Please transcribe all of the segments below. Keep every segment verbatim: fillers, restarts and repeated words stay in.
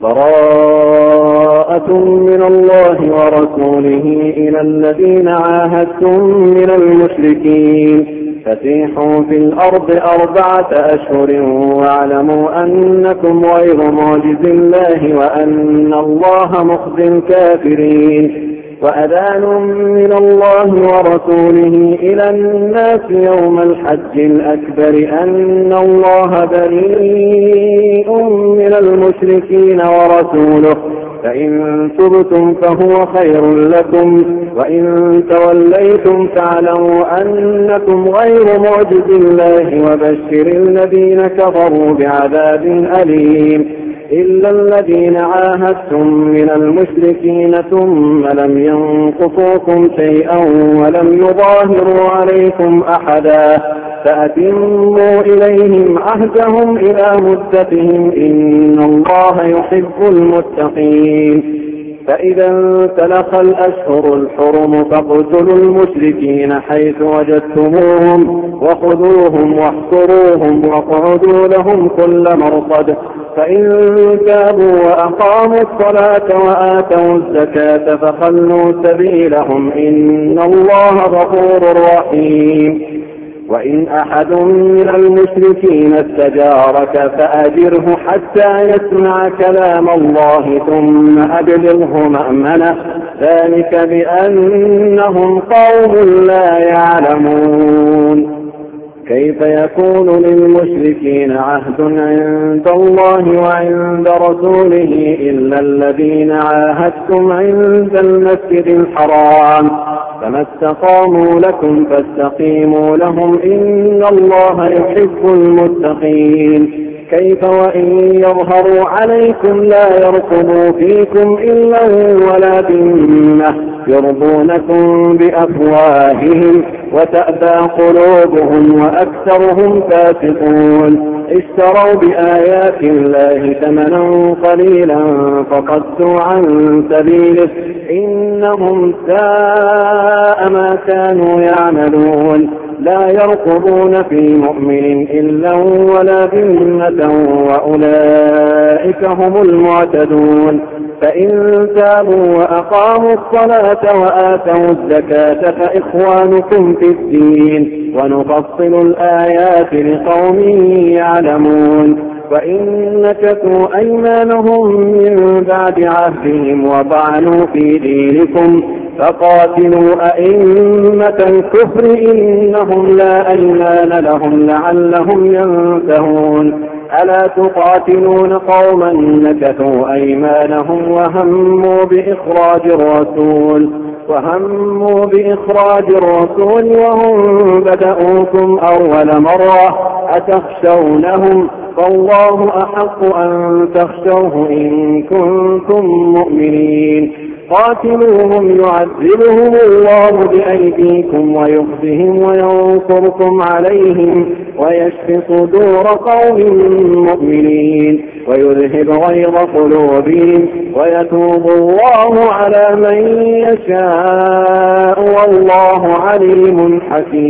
براءة من الله ورسوله إلى الذين عاهدتم من المشركين فسيحوا في الأرض أربعة أشهر واعلموا أنكم غير معجز الله وأن الله مخزي الكافرين. وأذان من الله ورسوله إلى الناس يوم الحج الأكبر أن الله بريء من المشركين ورسوله فإن تبتم فهو خير لكم وإن توليتم فاعلموا أنكم غير معجز الله وبشر الذين كفروا بعذاب أليم. إلا الذين عاهدتم من المشركين ثم لم ينقصوكم شيئا ولم يظاهروا عليكم أحدا فأتموا إليهم عهدهم إلى مدتهم إن الله يحب المتقين. فإذا انسلخ الأشهر الحرم فاقتلوا المشركين حيث وجدتموهم وخذوهم واحصروهم واقعدوا لهم كل مرصد فإن تابوا وأقاموا الصلاة وآتوا الزكاة فخلوا سبيلهم إن الله غفور رحيم. وإن أحد من المشركين استجارك فأجره حتى يسمع كلام الله ثم أبلغه مأمنه ذلك بأنهم قوم لا يعلمون. كيف يكون للمشركين عهد عند الله وعند رسوله إلا الذين عاهدتم عند المسجد الحرام فما استقاموا لكم فاستقيموا لهم إن الله يحب المتقين. كيف وإن يظهروا عليكم لا يرقبوا فيكم إلا ولا ذمة يرضونكم بأفواههم وتأبى قلوبهم وأكثرهم فاسقون. اشتروا بآيات الله ثمنا قليلا فصدوا عن سبيله إنهم ساء ما كانوا يعملون. لا يرقبون في مؤمن إلا ولا ذمة وأولئك هم المعتدون. فإن تابوا وأقاموا الصلاة وآتوا الزكاة فإخوانكم في الدين ونفصل الآيات لقوم يعلمون. وإن نكثوا أيمانهم من بعد عهدهم وطعنوا في دينكم فقاتلوا أئمة الكفر إنهم لا أيمان لهم لعلهم ينتهون. ألا تقاتلون قوما نكثوا أيمانهم وهموا بإخراج الرسول وهموا بإخراج الرسول وهم بدأوكم أول مرة أتخشونهم فالله أحق أن تخشوه إن كنتم مؤمنين. قاتلوهم يعذبهم الله بأيديكم ويخزهم وينصركم عليهم ويشف صدور قوم مؤمنين ويذهب غيظ قلوبهم ويتوب الله على من يشاء والله عليم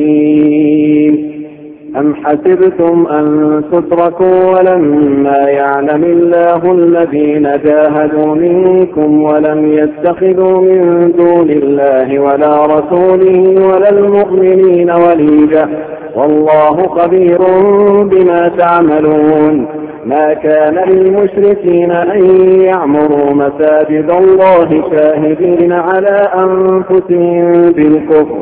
حكيم. أم حسبتم أن تتركوا ولما يعلم الله الذين جاهدوا منكم ولم يتخذوا من دون الله ولا رسوله ولا المؤمنين وليجة والله خبير بما تعملون. ما كان للمشركين أن يعمروا مساجد الله شاهدين على أنفسهم بالكفر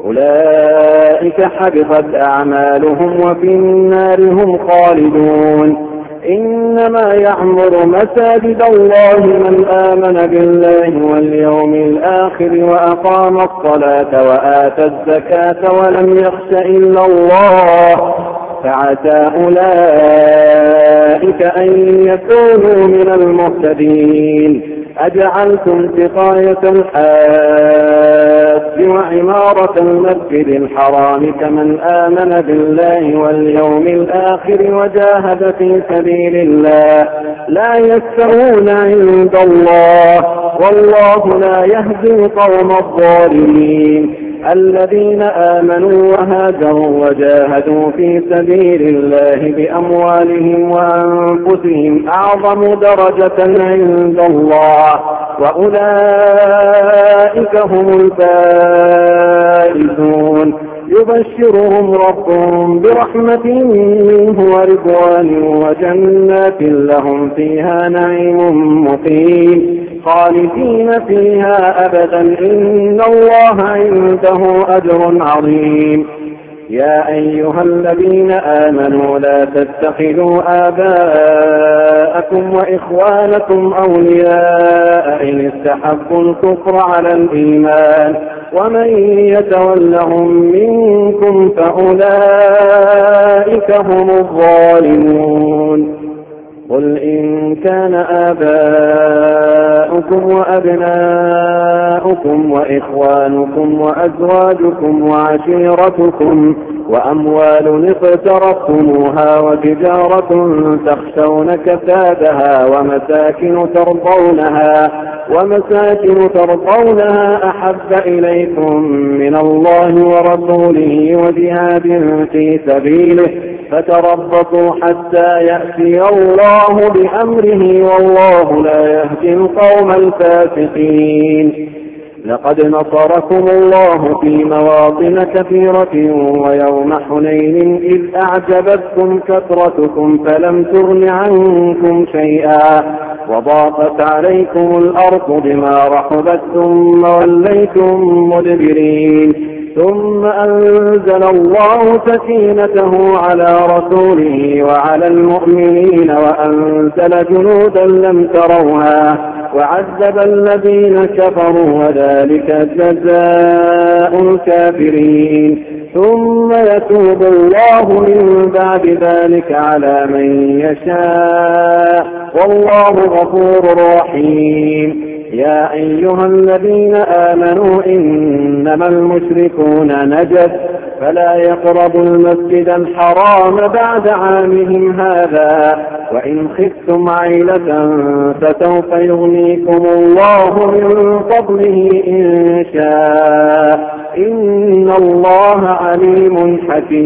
أولئك حبطت أعمالهم وفي النار هم خالدون. إنما يعمر مساجد الله من آمن بالله واليوم الآخر وأقام الصلاة وآتى الزكاة ولم يخش إلا الله فعسى أولئك أن يكونوا من المهتدين. أجعلتم سقاية الحاج الحاج وعمارة المسجد الحرام كمن آمن بالله واليوم الآخر وجاهد في سبيل الله لا يستوون عند الله والله لا يهدي القوم الظالمين. الذين آمنوا وهاجروا وجاهدوا في سبيل الله بأموالهم وأنفسهم أعظم درجة عند الله وأولئك هم الفائزون. يبشرهم ربهم برحمة منه ورضوان وجنات لهم فيها نعيم مقيم خالدين فيها أبدا إن الله عنده أجر عظيم. يا أيها الذين آمنوا لا تتخذوا آباءكم وإخوانكم أولياء إن استحبوا الكفر على الإيمان ومن يتولهم منكم فأولئك هم الظالمون. قل إن كان آباؤكم وأبناؤكم وإخوانكم وأزواجكم وعشيرتكم وأموال اقترفتموها وتجارة تخشون كسادها ومساكن ترضونها ومساكن ترضونها أحب إليكم من الله ورسوله وجهاد في سبيله فتربصوا حتى يأتي الله بأمره والله لا يهدي القوم الفاسقين. لقد نصركم الله في مواطن كثيرة ويوم حنين إذ أعجبتكم كثرتكم فلم تغن عنكم شيئا وضاقت عليكم الأرض بما رحبت ثم وليتم مدبرين ثم أنزل الله سكينته على رسوله وعلى المؤمنين وأنزل جنودا لم تروها وعذب الذين كفروا وذلك جزاء الكافرين. ثم يتوب الله من بعد ذلك على من يشاء والله غفور رحيم. يا أيها الذين آمنوا إنما المشركون نجس فلا يقربوا المسجد الحرام بعد عامهم هذا وإن خفتم عيلة فسوف يغنيكم الله من فضله إن شاء إن الله عليم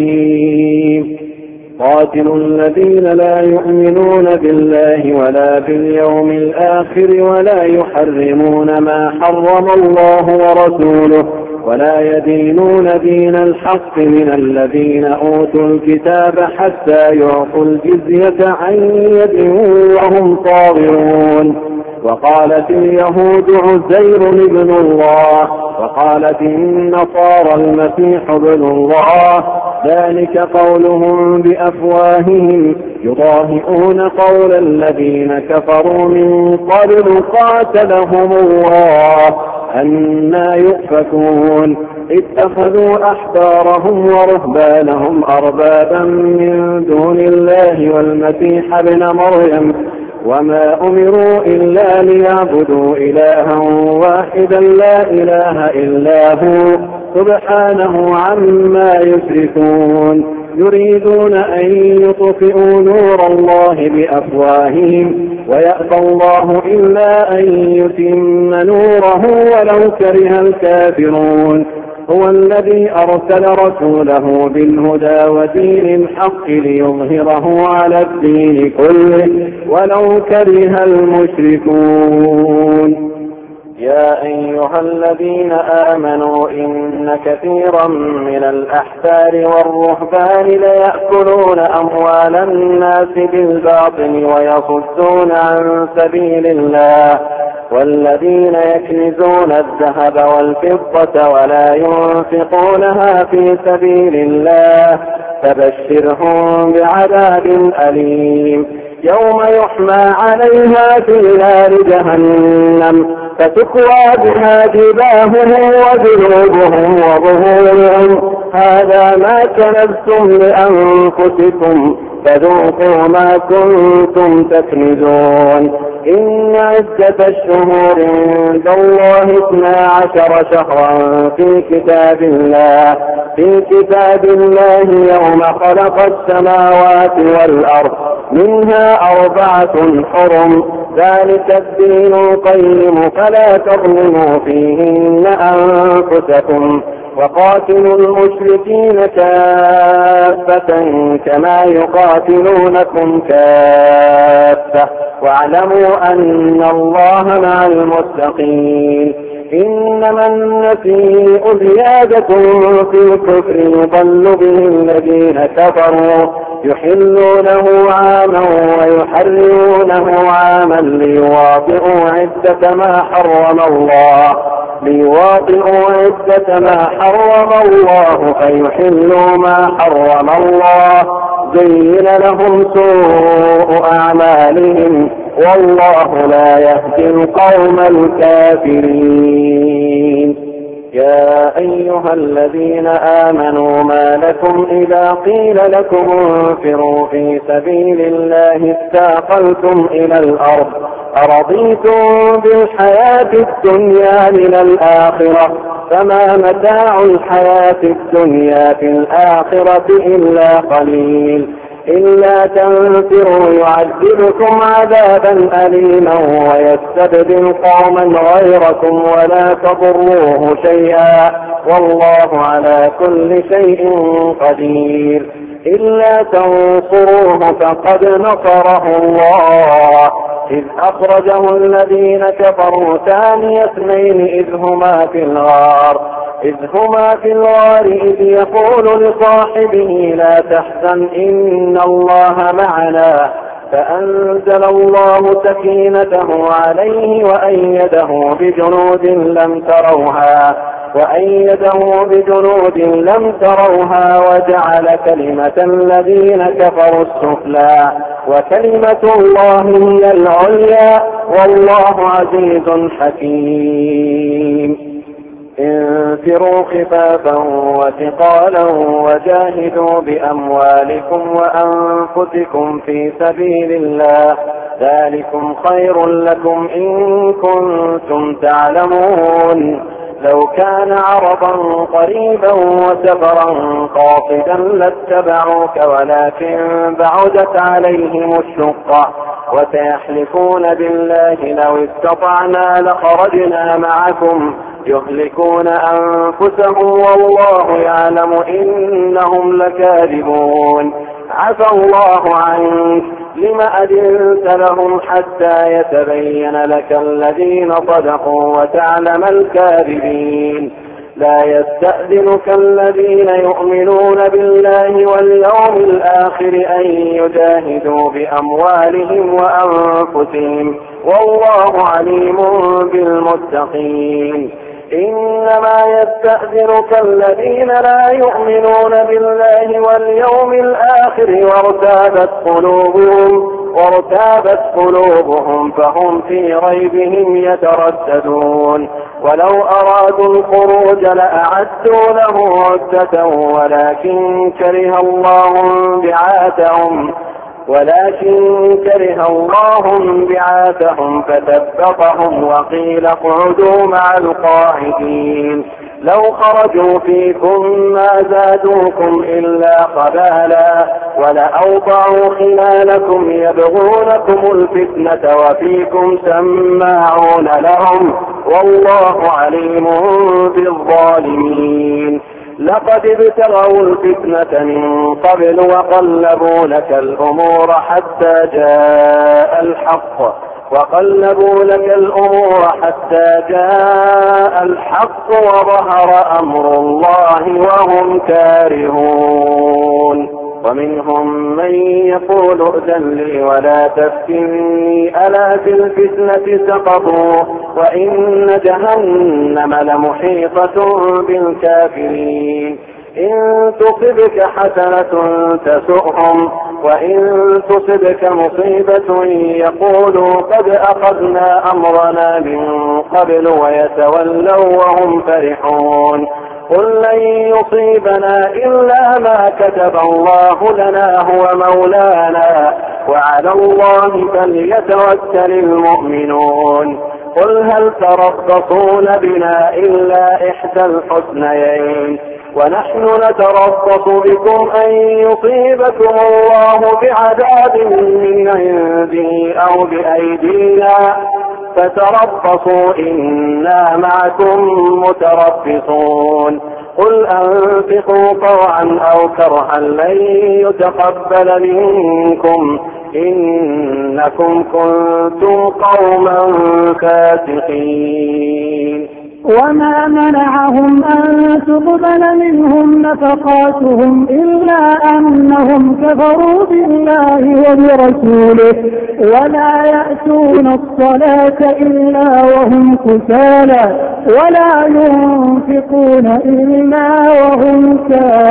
حكيم. قاتلوا الذين لا يؤمنون بالله ولا باليوم الآخر ولا يحرمون ما حرم الله ورسوله ولا يدينون دين الحق من الذين أوتوا الكتاب حتى يعطوا الجزية عن يد وهم صاغرون. وقالت اليهود عزير ابن الله وقالت النصارى المسيح ابن الله ذلك قولهم بأفواههم يضاهئون قول الذين كفروا من قبل قاتلهم الله أنى يؤفكون. اتخذوا أحبارهم ورهبانهم أربابا من دون الله والمسيح ابن مريم وما أمروا إلا ليعبدوا إلها واحدا لا إله إلا هو سبحانه عما يشركون. يريدون أن يطفئوا نور الله بأفواههم ويأبى الله إلا أن يتم نوره ولو كره الكافرون. هو الذي أرسل رسوله بالهدى ودين الحق ليظهره على الدين كله ولو كره المشركون. يا أيها الذين آمنوا إن كثيرا من الأحبار والرهبان ليأكلون أموال الناس بالباطل ويصدون عن سبيل الله والذين يكنزون الذهب والفضة ولا ينفقونها في سبيل الله فبشرهم بعذاب أليم. يوم يحمى عليها في نار جهنم فتكوى بها جباههم وجنوبهم وظهورهم هذا ما كنزتم لأنفسكم فذوقوا ما كنتم تكنزون. إن عدة الشهور عند الله اثنا عشر شهرا في كتاب الله في كتاب الله يوم خلق السماوات والأرض منها أربعة حرم ذلك الدين القيم فلا تظلموا فيهن أنفسكم وقاتلوا المشركين كافة كما يقاتلونكم كافة واعلموا أن الله مع المتقين. إنما النسيء زيادة في الكفر يضل به الذين كفروا يحلونه عاما ويحرمونه عاما ليواطئوا عدة ما حرم الله ليواطئوا عدة ما حرم الله فيحلوا ما حرم الله زين لهم سوء أعمالهم والله لا يهدي القوم الكافرين. يا أيها الذين آمنوا ما لكم إذا قيل لكم انفروا في سبيل الله استاقلتم إلى الأرض أرضيتم بالحياة الدنيا من الآخرة فما متاع الحياة الدنيا في الآخرة إلا قليل. إلا تنفروا يعذبكم عذابا أليما ويستبدل قوما غيركم ولا تضروه شيئا والله على كل شيء قدير. إلا تنصروه فقد نصره الله إذ أخرجه الذين كفروا ثاني اثنين إذ هما في الغار إذ هما في الغار إذ يقول لصاحبه لا تحزن إن الله معنا فأنزل الله سكينته عليه وأيده بجنود لم تروها وأيده بجنود لم تروها وجعل كلمة الذين كفروا السفلى وكلمة الله هي العليا والله عزيز حكيم. انفروا خفافا وثقالا وجاهدوا بأموالكم وأنفسكم في سبيل الله ذلكم خير لكم إن كنتم تعلمون. لو كان عرضا قريبا وسفرا قاصدا لاتبعوك ولكن بعدت عليهم الشقة وسيحلفون بالله لو استطعنا لخرجنا معكم يهلكون أنفسهم والله يعلم إنهم لكاذبون. عفى الله عنك لم أذنت لهم حتى يتبين لك الذين صدقوا وتعلم الكاذبين. لا يستأذنك الذين يؤمنون بالله واليوم الآخر أن يجاهدوا بأموالهم وأنفسهم والله عليم بالمتقين. إنما يستأذنك الذين لا يؤمنون بالله واليوم الآخر وارتابت قلوبهم وارتابت قلوبهم فهم في ريبهم يترددون. ولو أرادوا الخروج لأعدوا له عدة ولكن كره الله بعاثهم ولكن كره الله بعاثهم فثبطهم وقيل اقعدوا مع القاعدين. لو خرجوا فيكم ما زادوكم إلا خبالا ولأوضعوا خلالكم يبغونكم الفتنة وفيكم سماعون لهم والله عليم بالظالمين. لقد ابتغوا الفتنة من قبل وقلبوا لك الأمور حتى جاء الحق وقلبوا لك الأمور حتى جاء الحق وظهر أمر الله وهم كارهون. ومنهم من يقول ائذن لي ولا تفتني ألا في الفتنة سقطوا وإن جهنم لمحيطة بالكافرين. إن تصبك حسنة تسؤهم وإن تصبك مصيبة يقولوا قد أخذنا أمرنا من قبل ويتولوا وهم فرحون. قل لن يصيبنا إلا ما كتب الله لنا هو مولانا وعلى الله فليتوكل المؤمنون. قل هل تربصون بنا إلا إحدى الحسنيين ونحن نتربص بكم أن يصيبكم الله بعذاب من عنده أو بأيدينا فتربصوا إنا معكم متربصون. قل أنفقوا طوعا أو كرها لن يتقبل منكم إنكم كنتم قوما فاسقين. وما منعهم أن تقبل منهم نفقاتهم إلا أنهم كفروا بالله وبرسوله ولا يأتون الصلاة إلا وهم كسالى ولا ينفقون إلا وهم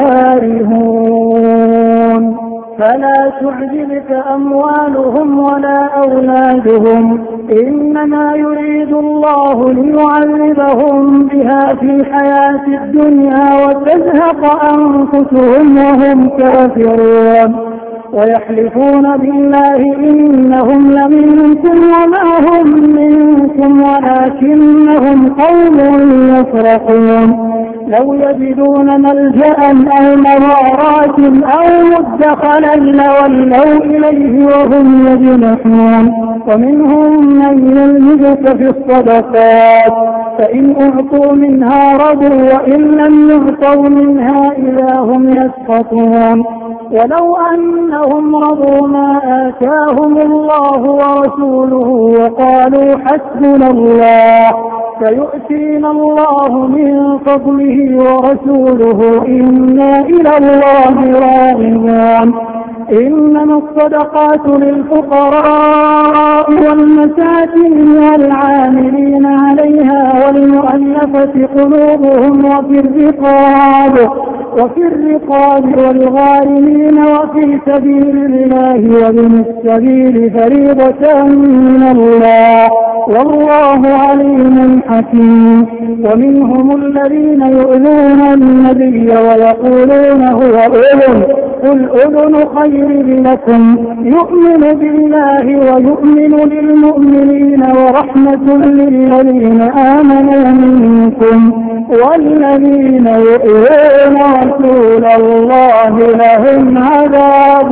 كارهون. فلا تعجبك أموالهم ولا أولادهم إنما يريد الله ليعذبهم بها في الحياة الدنيا وتزهق أنفسهم وهم كافرون. ويحلفون بالله إنهم لمنكم وما هم منكم ولكنهم قوم يفرقون. لو يجدون ملجأ أو مغارات أو مدخلا لولوا إليه وهم يجنحون. ومنهم من يلمزك في الصدقات فإن أعطوا منها رضوا وإن لم يعطوا منها إذا هم يسخطون. ولو أنهم رضوا ما آتاهم الله ورسوله وقالوا حسبنا الله سيؤتينا الله من فضله ورسوله إنا إلى الله راغبون. إنما الصدقات للفقراء والمساكين والعاملين عليها والمؤلفة قلوبهم وفي الرقاب وفي الرقاب والغارمين وفي سبيل الله وابن السبيل فريضة من الله والله عليم حكيم. ومنهم الذين يؤذون النبي ويقولون هو أذن قل أذن خير لكم يؤمن بالله ويؤمن للمؤمنين ورحمة للذين آمنوا منكم والذين يؤذون رسول الله لهم عذاب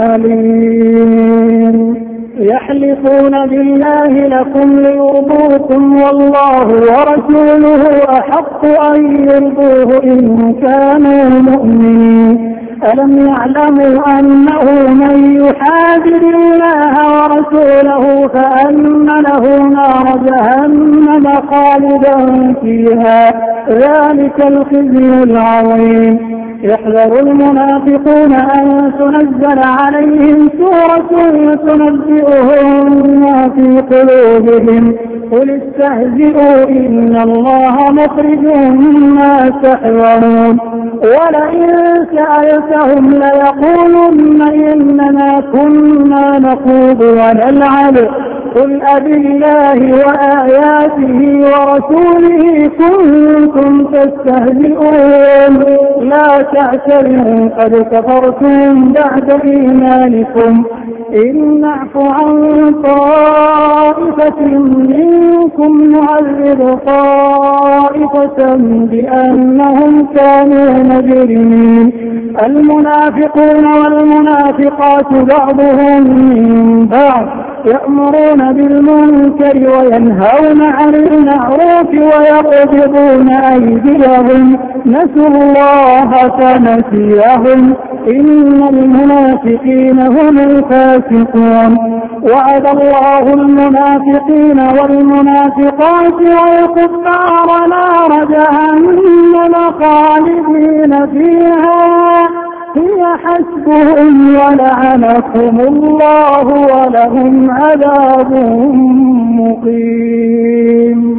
أليم. يحلفون بالله لكم ليرضوكم والله ورسوله أحق أن يرضوه إن كانوا مؤمنين. ألم يعلموا أنه من يحادد الله ورسوله فأن له نار جهنم خالدا فيها ذلك الخزي العظيم. يحذر المنافقون أن تنزل عليهم سورة تنبئهم بما في قلوبهم قل استهزئوا إن الله مخرج ما تحذرون. ولئن سألتهم ليقولن إنما كنا نخوض ونلعب قل أبالله وآياته ورسوله كنتم تستهزئون لا تعتذروا قد كفرتم بعد إيمانكم إن نعف عن طائفة منكم نعذب طائفة بأنهم كانوا مجرمين. المنافقون والمنافقات بعضهم من بعض يأمرون بالمنكر وينهون عن المعروف ويقبضون أيديهم نسوا الله فنسيهم إن المنافقين هم الفاسقون. وعد الله المنافقين والمنافقات والكفار نار جهنم خالدين فيها هي حسبهم ولعنهم الله ولهم عذاب مقيم.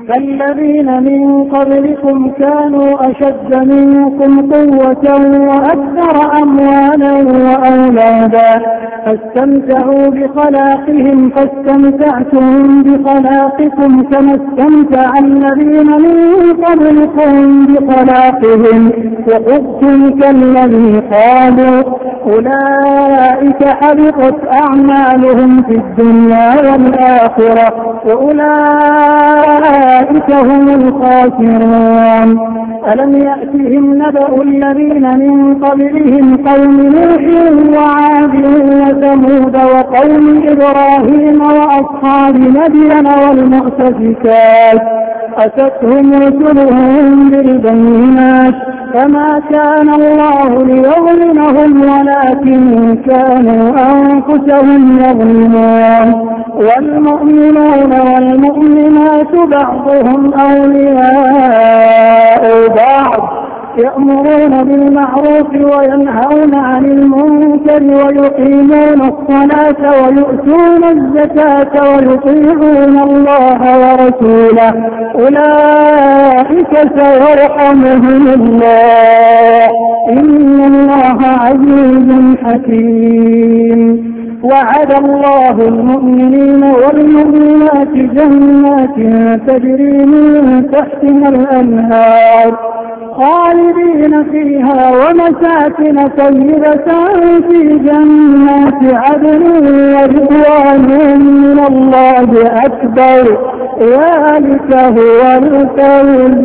فالذين من قبلكم كانوا أشد منكم قوة وأكثر أموالا وأولادا فاستمتعوا بخلاقهم فاستمتعتم بخلاقكم كما استمتع الذين من قبلكم بخلاقهم وخذتم كالذي قالوا أولئك حبطت أعمالهم في الدنيا والآخرة وأولئك هم الخاسرون. ألم يأتهم نبأ الذين من قبلهم قوم نوح وعاد وثمود وقوم إبراهيم وأصحاب مدين والمؤتفكات أتتهم رسلهم بالبينات فما كان الله ليظلمهم ولكن كانوا أنفسهم يظلمون. والمؤمنون والمؤمنات بعضهم أولياء بعض يأمرون بالمعروف وينهون عن المنكر ويقيمون الصلاة ويؤتون الزكاة ويطيعون الله ورسوله أولئك سيرحمهم الله إن الله عزيز حكيم. وعد الله المؤمنين والمؤمنات جنات تجري من تحتها الأنهار خالدين فيها ومساكن طيبة في جنات عدن ورضوان من الله أكبر ذلك هو الفوز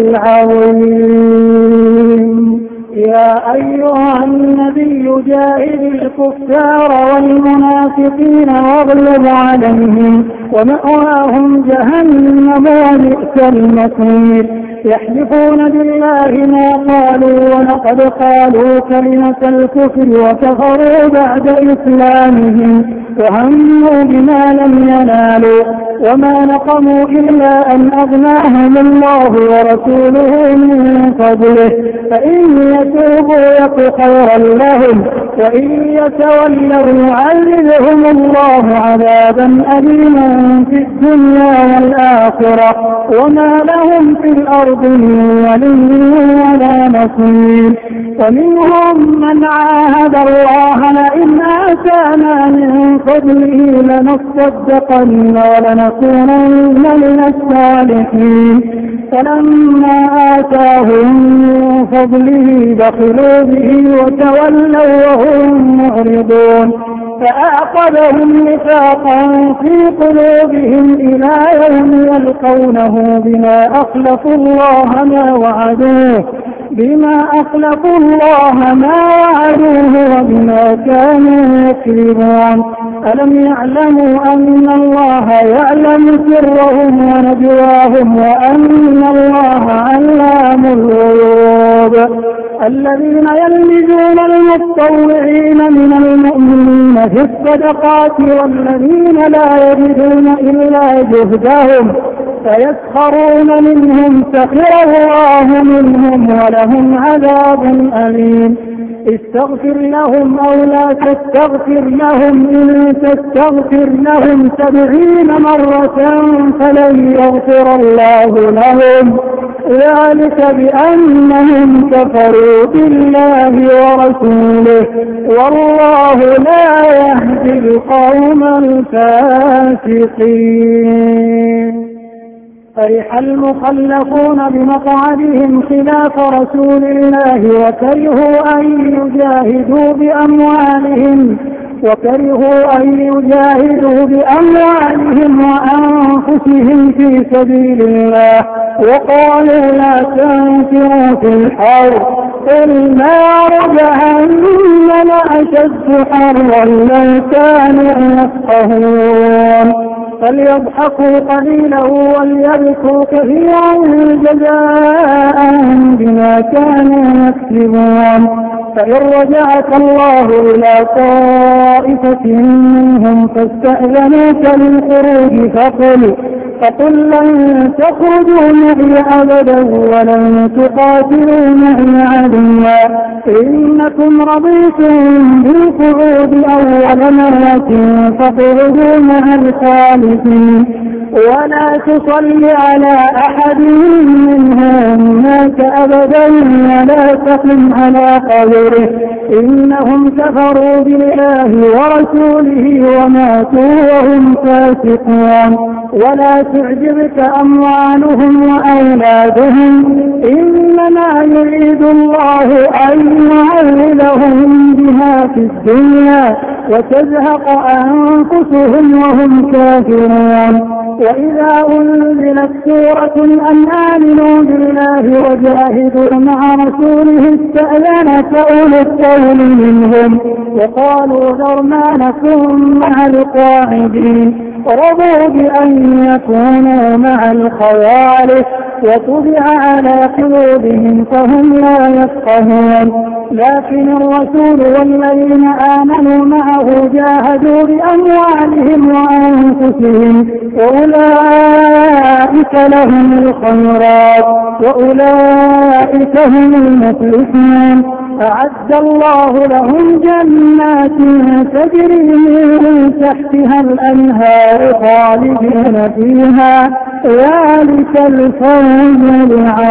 العظيم. يا أيها النبي جاهد الكفار والمنافقين واغلظ عليهم ومأواهم جهنم وبئس المصير. يحلفون بالله ما قالوا ولقد قالوا كلمة الكفر وكفروا بعد إسلامهم وهموا بما لم ينالوا وما نقموا إلا أن أغناهم الله ورسوله من فضله فإن يتوبوا يك خيرا لهم وإن يتولوا يعذبهم الله عذابا أليما في الدنيا والآخرة وما لهم في الأرض من ولي ولا نصير. ومنهم من عاهد الله لئن آتانا من فضله لنصدقن ولنكونن من الصالحين فلما آتاهم من فضله بخلوا به وتولوا وهم معرضون فأعقبهم نفاقا في قلوبهم إلى يوم يلقونه بما أخلفوا الله ما وعدوه بما أخلفوا الله ما وعدوه وبما كانوا يكذبون. ألم يعلموا أن الله يعلم سرهم ونجواهم وأن الله علام الغيوب. الذين يلمزون المتطوعين من المؤمنين في الصدقات والذين لا يجدون إلا جهدهم فيسخرون منهم سخر الله منهم ولهم عذاب أليم. استغفر لهم أو لا تستغفر لهم إن تستغفر لهم سبعين مرة فلن يغفر الله لهم ذلك بأنهم كفروا بالله ورسوله والله لا يهدي القوم الفاسقين. فرح المخلفون بمقعدهم خلاف رسول الله وكرهوا أن يجاهدوا بأموالهم وكرهوا أن يجاهدوا بأموالهم وأنفسهم في سبيل الله وقالوا لا تنفروا في الحر قل نار جهنم أشد حرا لو كانوا يفقهون. فليضحكوا قليلا وليبكوا كثيرا جزاء بما كانوا يكسبون. فإن رجعك الله إلى طائفة منهم فاستأذنوك للخروج فقل فقل لن تخرجوا معي أبدا ولن تقاتلوا معي عدوا إنكم رضيتم بالقعود أول مرة فاقعدوا مع الخالفين ولا تصل على أحد منهم مات أبدا ولا تقم على قبره إنهم كفروا بالله ورسوله وماتوا وهم فاسقون. ولا تعجبك أموالهم وأولادهم إنما يريد الله أن يعذبهم بها في الدنيا وتزهق أنفسهم وهم كافرون. وإذا أنزلت سورة أن آمنوا بالله وجاهدوا مع رسوله استأذنك أولو الطول منهم وقالوا ذرنا نكن مع القاعدين رضوا بأن يكونوا مع الخوالف وطبع على قلوبهم فهم لا يفقهون. لكن الرسول والذين آمنوا معه جاهدوا بأموالهم وأنفسهم وأولئك لهم الخيرات وأولئك هم المفلحون. أعد الله لهم جنات تجري من تحتها الأنهار خالدين فيها ذلك الفوز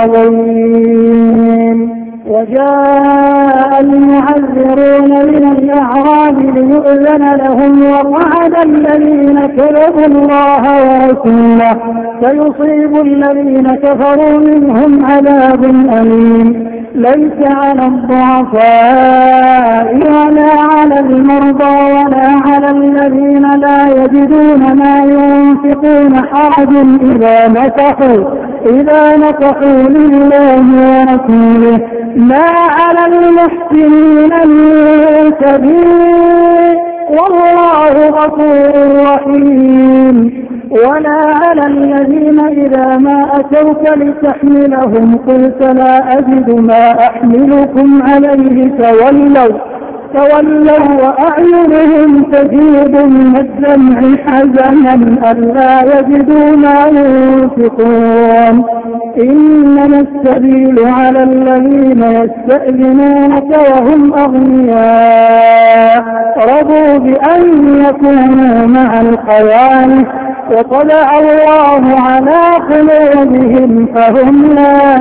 العظيم. وجاء المعذرون من الأعراب ليؤذن لهم وقعد الذين كذبوا الله ورسوله فيصيب الذين كفروا منهم عذاب أليم. ليس على الضعفاء ولا على المرضى ولا على الذين لا يجدون ما ينفقون حرج إذا نصحوا إذا نصحوا لله ورسوله ما على المحسنين من سبيل والله غفور رحيم. ولا على الذين إذا ما أتوك لتحملهم قلت لا أجد ما أحملكم عليه تولوا تولوا وأعينهم تفيض من الدمع حزنا ألا يجدوا ما ينفقون. إنما السبيل على الذين يستأذنونك وهم أغنياء رضوا بأن يكونوا مع الخوالف وطلع الله على قلوبهم فهم لا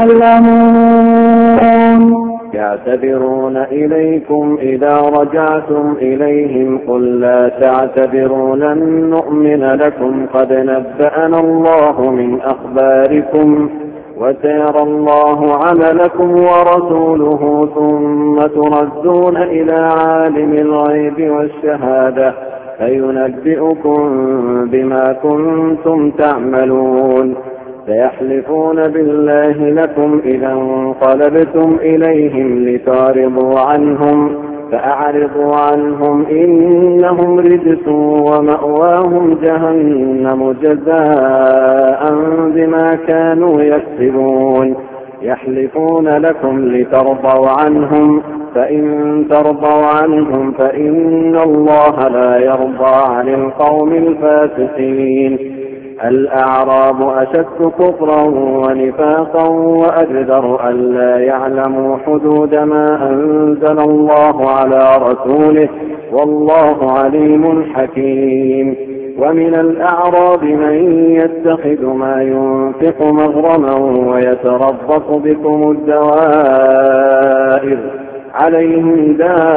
يعلمون. يعتذرون إليكم إذا رجعتم إليهم قل لا تعتذروا لن نؤمن لكم قد نبأنا الله من أخباركم وسيرى الله عملكم ورسوله ثم تردون إلى عالم الغيب والشهادة فينبئكم بما كنتم تعملون. سيحلفون بالله لكم إذا انقلبتم إليهم لتعرضوا عنهم فأعرضوا عنهم إنهم رجس ومأواهم جهنم جزاء بما كانوا يكسبون. يحلفون لكم لترضوا عنهم فإن ترضوا عنهم فإن الله لا يرضى عن القوم الفاسقين. الأعراب أشد كفرا ونفاقا وأجدر ألا يعلموا حدود ما أنزل الله على رسوله والله عليم حكيم. ومن الأعراب من يتخذ ما ينفق مغرما ويتربص بكم الدوائر عليهم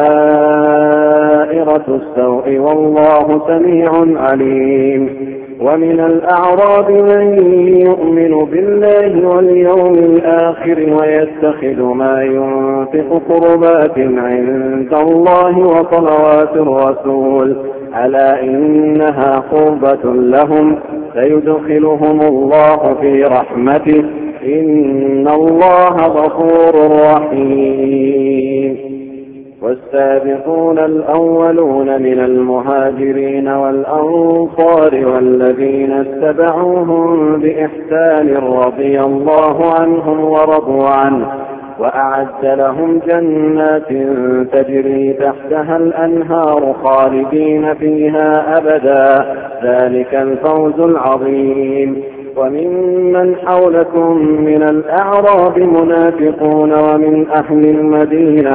دائرة السوء والله سميع عليم. ومن الأعراب من يؤمن بالله واليوم الآخر ويتخذ ما ينفق قربات عند الله وصلوات الرسول ألا إنها قربة لهم سيدخلهم الله في رحمته إن الله غفور رحيم. والسابقون الأولون من المهاجرين والأنصار والذين اتبعوهم بإحسان رضي الله عنهم ورضوا عنه وأعد لهم جنات تجري تحتها الأنهار خالدين فيها أبدا ذلك الفوز العظيم. وممن حولكم من الأعراب منافقون ومن أهل المدينة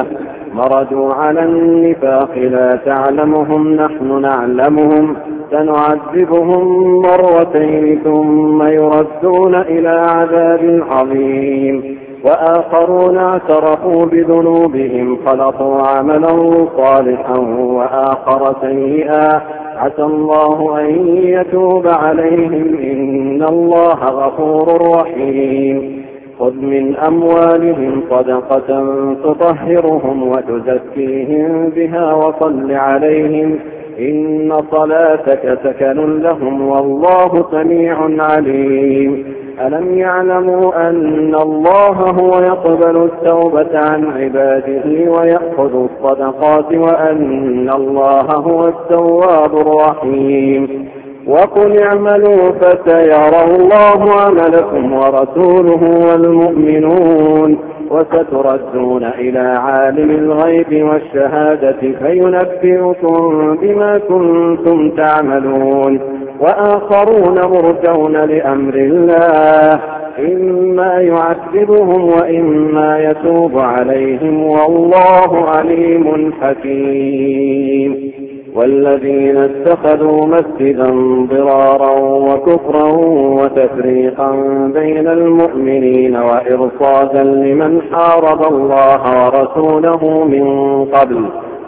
مردوا على النفاق لا تعلمهم نحن نعلمهم سنعذبهم مرتين ثم يردون إلى عذاب عظيم وآخرون اعترفوا بذنوبهم خلطوا عملا صالحا وآخر سيئا عسى الله أن يتوب عليهم إن الله غفور رحيم خذ من أموالهم صدقة تطهرهم وتزكيهم بها وصل عليهم إن صلاتك سكن لهم والله سميع عليم ألم يعلموا أن الله هو يقبل التوبة عن عباده ويأخذ الصدقات وأن الله هو التواب الرحيم وقل اعملوا فسيرى الله عملكم ورسوله والمؤمنون وستردون إلى عالم الغيب والشهادة فينبئكم بما كنتم تعملون وآخرون مرجون لأمر الله إما يعذبهم وإما يتوب عليهم والله عليم حكيم والذين اتخذوا مسجدا ضرارا وكفرا وتفريقا بين المؤمنين وإرصادا لمن حارب الله ورسوله من قبل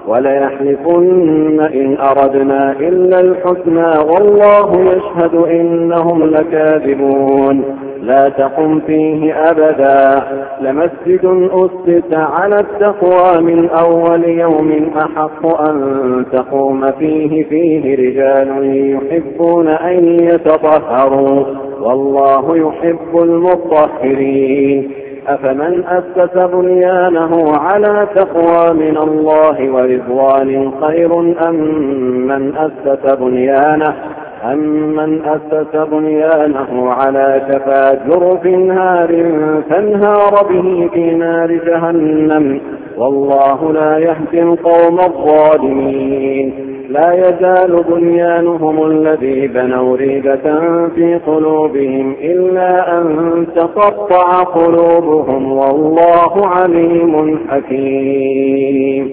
وليحلفن إن أردنا إلا الحسنى والله يشهد إنهم لكاذبون لا تقم فيه أبدا لمسجد أسس على التقوى من أول يوم أحق أن تقوم فيه فيه رجال يحبون أن يتطهروا والله يحب المطهرين أفمن أسس بنيانه على تقوى من الله ورضوان خير أم من أسس بنيانه أمن أسس بنيانه على شفا جرف نار فانهار به في نار جهنم والله لا يهدي القوم الظالمين لا يزال بنيانهم الذي بنوا ريبة في قلوبهم إلا أن تقطع قلوبهم والله عليم حكيم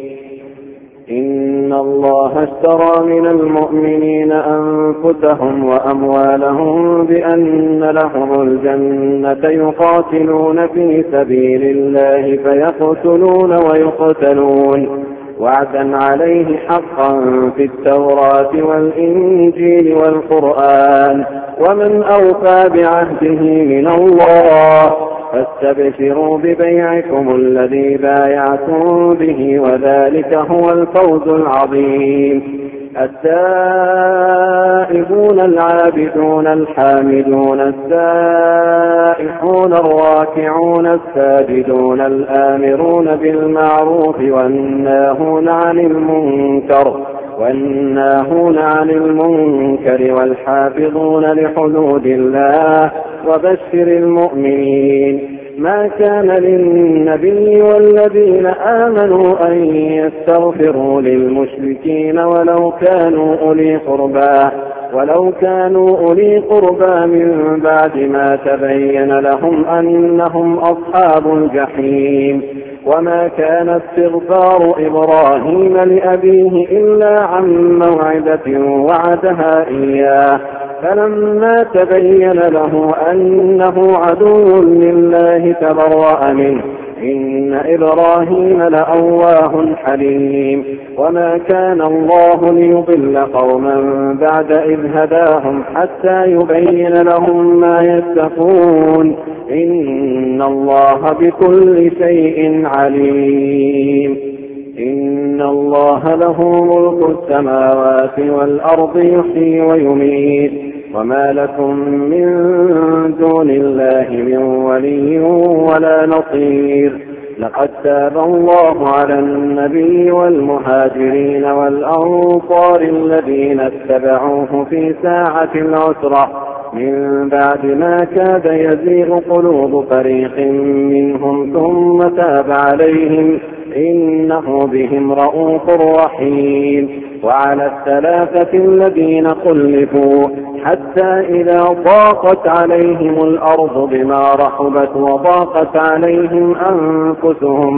إن الله اشترى من المؤمنين أنفسهم وأموالهم بأن لهم الجنة يقاتلون في سبيل الله فيقتلون ويقتلون وعدا عليه حقا في التوراة والإنجيل والقرآن ومن أوفى بعهده من الله فاستبشروا ببيعكم الذي بايعتم به وذلك هو الفوز العظيم التائبون العابدون الحامدون السائحون الراكعون الساجدون الآمرون بالمعروف والناهون عن المنكر والناهون عن المنكر والحافظون لحدود الله وبشر المؤمنين ما كان للنبي والذين آمنوا أن يستغفروا للمشركين ولو كانوا أولي قربى ولو كانوا أولي قربى من بعد ما تبين لهم أنهم أصحاب الجحيم وما كان استغفار إبراهيم لأبيه إلا عن موعدة وعدها إياه فلما تبين له أنه عدو لله تبرأ منه إن إبراهيم لأواه حليم وما كان الله ليضل قوما بعد إذ هداهم حتى يبين لهم ما يتقون إن الله بكل شيء عليم إن الله له ملك السماوات والأرض يحيي ويميت وما لكم من دون الله من ولي ولا نصير لقد تاب الله على النبي والمهاجرين والأنصار الذين اتبعوه في ساعة العسرة من بعد ما كاد يزيغ قلوب فريق منهم ثم تاب عليهم إنه بهم رءوف رحيم وعلى الثلاثة الذين خلفوا حتى إذا ضاقت عليهم الأرض بما رحبت وضاقت عليهم أنفسهم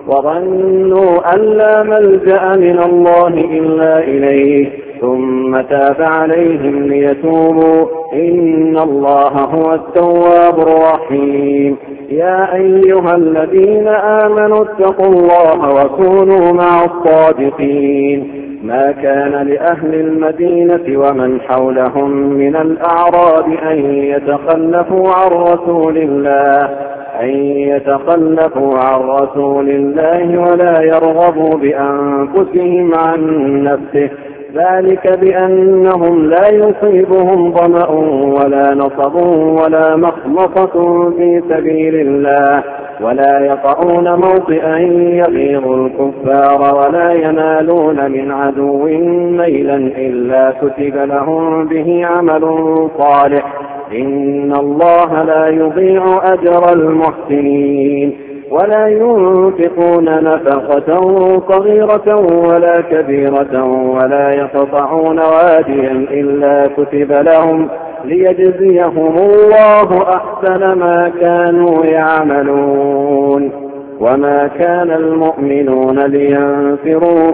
وظنوا أن لا ملجأ من الله إلا إليه ثم تاب عليهم ليتوبوا إن الله هو التواب الرحيم. يا أيها الذين آمنوا اتقوا الله وكونوا مع الصادقين. ما كان لأهل المدينة ومن حولهم من الأعراب أن يتخلفوا عن رسول الله أن يتخلفوا عن رسول الله ولا يرغبوا بأنفسهم عن نفسه ذلك بأنهم لا يصيبهم ظمأ ولا نصب ولا مخمصة في سبيل الله ولا يطعون موطئا يغيظ الكفار ولا ينالون من عدو نيلا إلا كتب لهم به عمل صالح إن الله لا يضيع أجر المحسنين. ولا ينفقون نفقة صغيرة ولا كبيرة ولا يقطعون واديا إلا كتب لهم ليجزيهم الله أحسن ما كانوا يعملون. وما كان المؤمنون لينفروا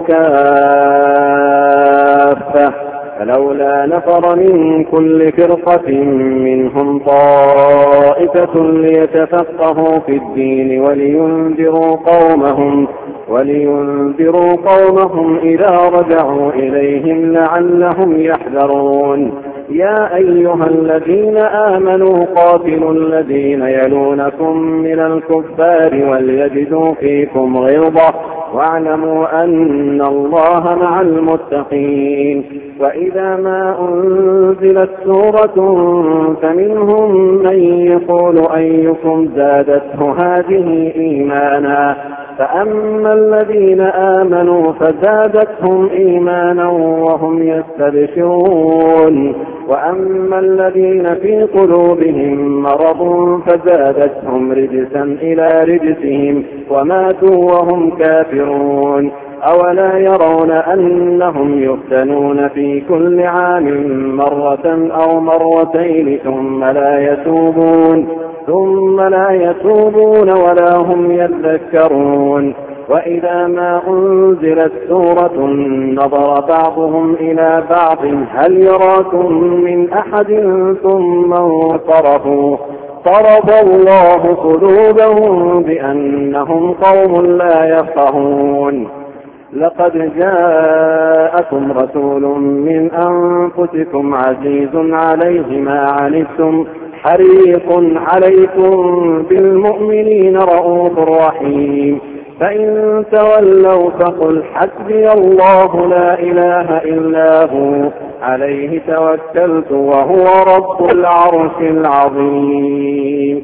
كافة فلولا نفر من كل فرقة منهم طائفة ليتفقهوا في الدين ولينذروا قومهم ولينذروا قومهم إذا رجعوا إليهم لعلهم يحذرون. يا أيها الذين آمنوا قاتلوا الذين يلونكم من الكفار وليجدوا فيكم غلظة واعلموا أن الله مع المتقين. وإذا ما أنزلت سورة فمنهم من يقول أيكم زادته هذه إيمانا فأما الذين آمنوا فزادتهم إيمانا وهم يستبشرون وأما الذين في قلوبهم مرض فزادتهم رجسا إلى رجسهم وماتوا وهم كافرون. أولا يرون أنهم يفتنون في كل عام مرة أو مرتين ثم لا يتوبون ثم لا يتوبون ولا هم يذكرون. وإذا ما أنزلت سورة نظر بعضهم إلى بعض هل يراكم من أحد ثم انصرفوا فرض الله قلوبهم بأنهم قوم لا يفقهون. لقد جاءكم رسول من أنفسكم عزيز عليه ما عنتم حريص عليكم بالمؤمنين رؤوف رحيم. فإن تولوا فقل حسبي الله لا إله إلا هو عليه توكلت وهو رب العرش العظيم.